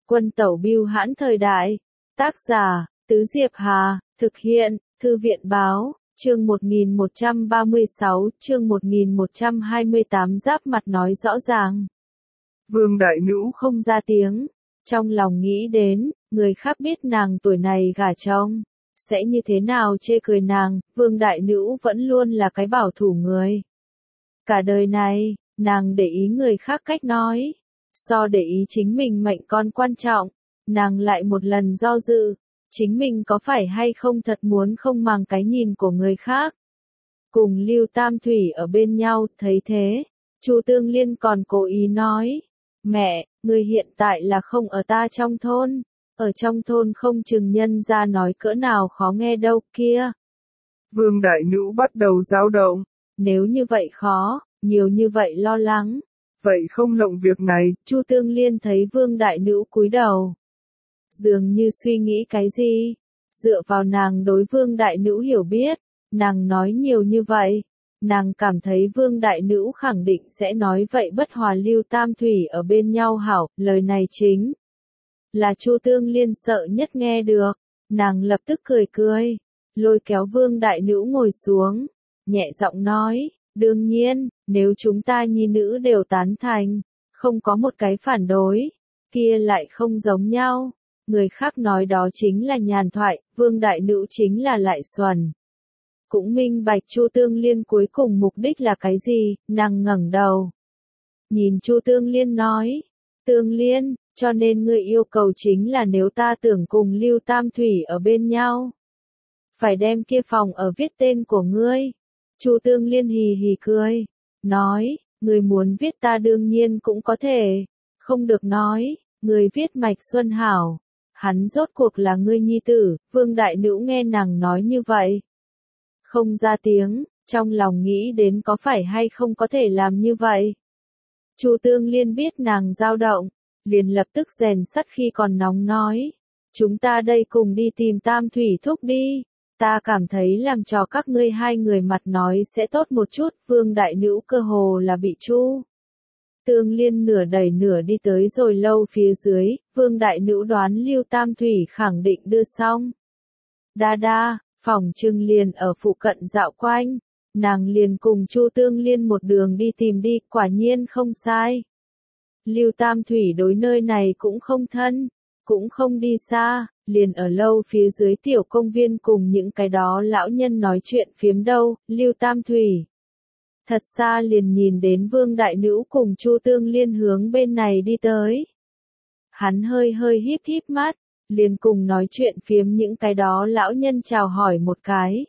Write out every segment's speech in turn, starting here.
Quân tẩu bưu hãn thời đại. Tác giả, Tứ Diệp Hà, thực hiện, Thư viện báo, chương 1136, chương 1128 giáp mặt nói rõ ràng. Vương Đại Nữ không ra tiếng, trong lòng nghĩ đến, người khác biết nàng tuổi này gả chồng, sẽ như thế nào chê cười nàng, Vương Đại Nữ vẫn luôn là cái bảo thủ người. Cả đời này, nàng để ý người khác cách nói, so để ý chính mình mệnh con quan trọng, nàng lại một lần do dự, chính mình có phải hay không thật muốn không màng cái nhìn của người khác. Cùng Lưu Tam Thủy ở bên nhau, thấy thế, Chu Tương Liên còn cố ý nói, mẹ, người hiện tại là không ở ta trong thôn, ở trong thôn không chừng nhân ra nói cỡ nào khó nghe đâu kia. Vương Đại Nữ bắt đầu dao động. Nếu như vậy khó, nhiều như vậy lo lắng. Vậy không lộng việc này. Chu Tương Liên thấy Vương Đại Nữ cúi đầu. Dường như suy nghĩ cái gì. Dựa vào nàng đối Vương Đại Nữ hiểu biết, nàng nói nhiều như vậy. Nàng cảm thấy Vương Đại Nữ khẳng định sẽ nói vậy bất hòa Lưu Tam Thủy ở bên nhau hảo, lời này chính là Chu Tương Liên sợ nhất nghe được. Nàng lập tức cười cười, lôi kéo Vương Đại Nữ ngồi xuống, nhẹ giọng nói, đương nhiên, nếu chúng ta nhi nữ đều tán thành, không có một cái phản đối, kia lại không giống nhau. Người khác nói đó chính là nhàn thoại, Vương Đại Nữ chính là lại xuẩn. Cũng minh bạch Chu Tương Liên cuối cùng mục đích là cái gì, nàng ngẩng đầu. Nhìn Chu Tương Liên nói, Tương Liên, cho nên ngươi yêu cầu chính là nếu ta tưởng cùng Lưu Tam Thủy ở bên nhau, phải đem kia phòng ở viết tên của ngươi. Chu Tương Liên hì hì cười, nói, người muốn viết ta đương nhiên cũng có thể, không được nói, người viết Mạch Xuân hảo, hắn rốt cuộc là ngươi nhi tử. Vương Đại Nữ nghe nàng nói như vậy, không ra tiếng, trong lòng nghĩ đến có phải hay không có thể làm như vậy. Chu Tương Liên biết nàng dao động, liền lập tức rèn sắt khi còn nóng nói, chúng ta đây cùng đi tìm Tam Thủy thúc đi. Ta cảm thấy làm cho các ngươi hai người mặt nói sẽ tốt một chút. Vương Đại Nữ cơ hồ là bị Chu Tương Liên nửa đẩy nửa đi tới rồi lâu phía dưới. Vương Đại Nữ đoán Lưu Tam Thủy khẳng định đưa xong. Đa, phòng trưng liền ở phụ cận dạo quanh. Nàng liền cùng Chu Tương Liên một đường đi tìm đi, quả nhiên không sai. Lưu Tam Thủy đối nơi này cũng không thân, cũng không đi xa, liền ở lâu phía dưới tiểu công viên cùng những cái đó lão nhân nói chuyện phiếm đâu. Lưu Tam Thủy thật xa liền nhìn đến Vương Đại Nữ cùng Chu Tương Liên hướng bên này đi tới. Hắn hơi híp híp mắt, liền cùng nói chuyện phiếm những cái đó lão nhân chào hỏi một cái.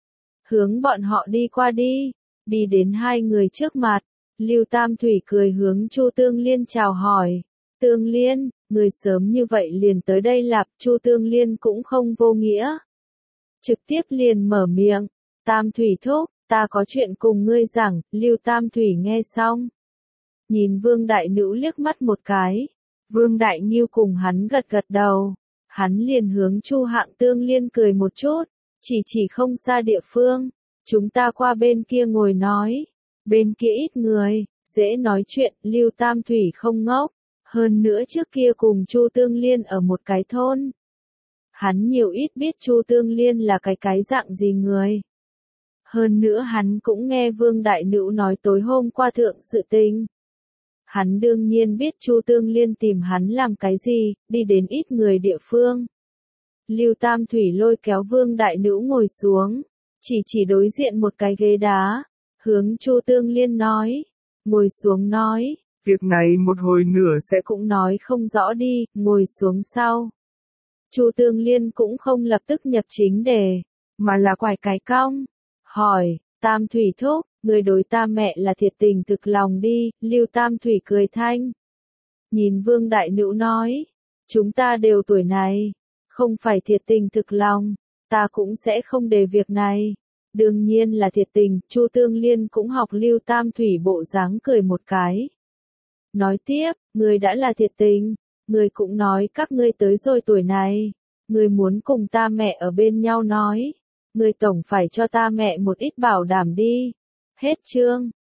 Hướng bọn họ đi qua đi đến hai người trước mặt, Lưu Tam Thủy cười hướng Chu Tương Liên chào hỏi, Tương Liên, người sớm như vậy liền tới đây lạp. Chu Tương Liên cũng không vô nghĩa, trực tiếp liền mở miệng, Tam Thủy thúc, ta có chuyện cùng ngươi giảng. Lưu Tam Thủy nghe xong, nhìn Vương Đại Nữ liếc mắt một cái, Vương Đại Nghiêu cùng hắn gật đầu, hắn liền hướng Chu Hạng Tương Liên cười một chút, chỉ không xa địa phương, chúng ta qua bên kia ngồi nói, bên kia ít người, dễ nói chuyện. Lưu Tam Thủy không ngốc, hơn nữa trước kia cùng Chu Tương Liên ở một cái thôn. Hắn nhiều ít biết Chu Tương Liên là cái dạng gì người. Hơn nữa hắn cũng nghe Vương Đại Nữ nói tối hôm qua thượng sự tình. Hắn đương nhiên biết Chu Tương Liên tìm hắn làm cái gì, đi đến ít người địa phương. Lưu Tam Thủy lôi kéo Vương Đại Nữ ngồi xuống, chỉ đối diện một cái ghế đá, hướng Chu Tương Liên nói, ngồi xuống nói. Việc này một hồi nửa sẽ cũng nói không rõ đi, ngồi xuống sau. Chu Tương Liên cũng không lập tức nhập chính đề, mà là quải cái cong, hỏi, Tam Thủy thúc, người đối ta mẹ là thiệt tình thực lòng đi. Lưu Tam Thủy cười thanh, nhìn Vương Đại Nữ nói, chúng ta đều tuổi này, không phải thiệt tình thực lòng, ta cũng sẽ không để việc này. Đương nhiên là thiệt tình. Chu Tương Liên cũng học Lưu Tam Thủy bộ dáng cười một cái. Nói tiếp, người đã là thiệt tình, người cũng nói các ngươi tới rồi tuổi này, người muốn cùng ta mẹ ở bên nhau nói, người tổng phải cho ta mẹ một ít bảo đảm đi. Hết chương.